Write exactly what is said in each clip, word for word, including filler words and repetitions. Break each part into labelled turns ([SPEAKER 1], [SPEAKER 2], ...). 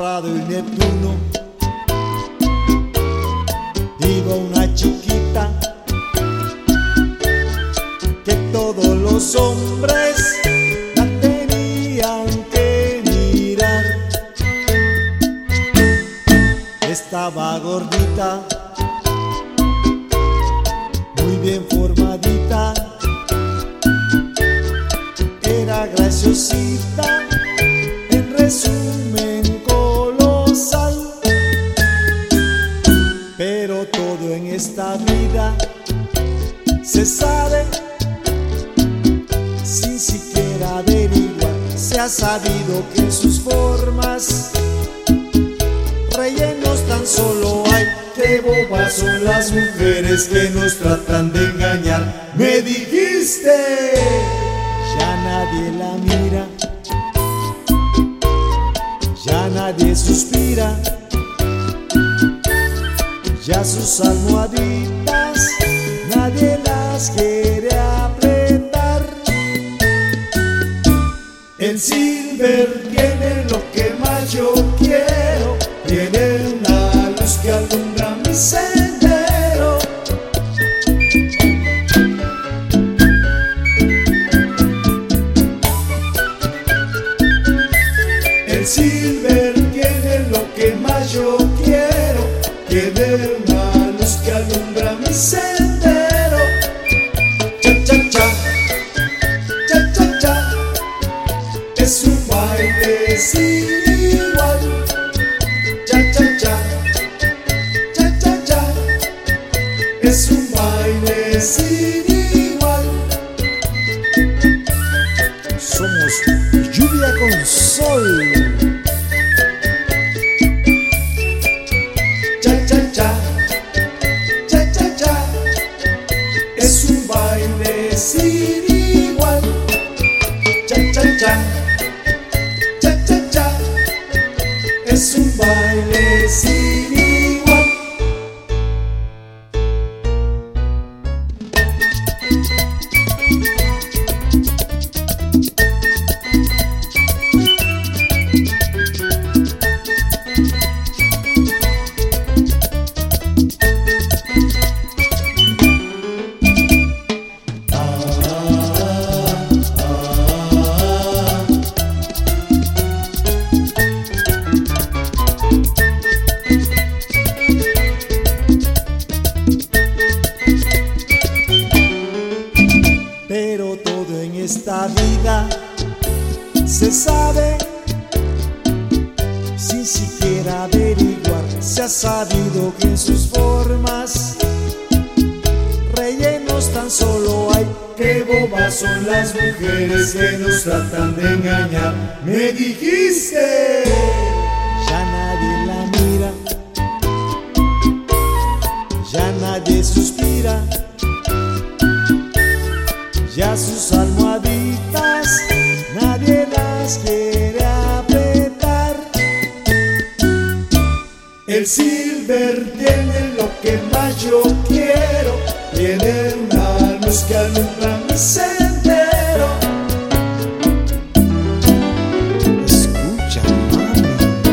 [SPEAKER 1] Prado y Neptuno iba una chiquita que todos los hombres la tenían que mirar. Estaba gordita, muy bien formadita, era graciosita, en resumen colosal. Pero todo en esta vida se sabe sin siquiera averiguar. Se ha sabido que en sus formas rellenos tan solo hay. Qué bobas son las mujeres que nos tratan de engañar. Me dijiste, ya nadie la mira, ya nadie suspira, ya sus almohaditas nadie las quiere apretar. El Silver tiene lo que más yo quiero, tiene una luz que alumbra mi sendero. El Silver tiene lo que más yo quiero, tiene una luz que alumbra mi sendero. Cha cha cha, cha cha cha, es un baile sin igual. Cha cha cha, cha cha cha, es un baile sin igual. Somos lluvia con sol. Cha cha cha, cha cha cha, es un baile sin igual. Cha cha cha, cha cha cha, es un baile sin igual. Pero todo en esta vida se sabe sin siquiera averiguar. Se ha sabido que en sus formas rellenos tan solo hay. Qué bobas son las mujeres que nos tratan de engañar. Me dijiste, ya nadie la mira, ya nadie suspira, ya sus almohaditas nadie las quiere apretar. El Silver tiene lo que más yo quiero, tiene una luz que alumbra mi sendero. Escucha, mami.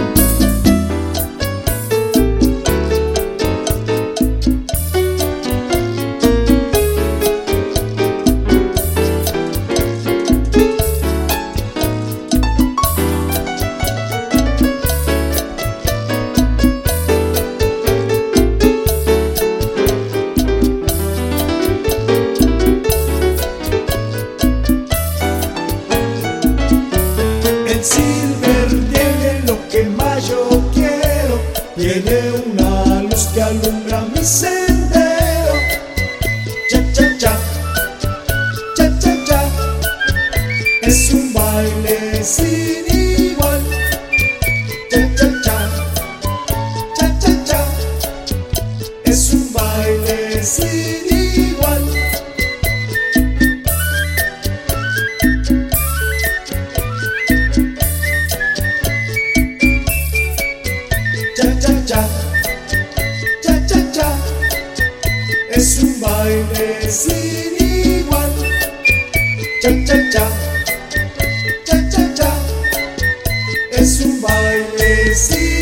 [SPEAKER 1] El Silver tiene lo que más yo quiero, tiene una luz que alumbra mi sendero. Cha cha cha, cha cha cha, es un baile sin igual. Cha cha cha, cha cha cha, es un baile sin igual. Cha cha cha, cha cha cha, es un baile sin igual. Cha cha cha, cha cha cha, es un baile necesito.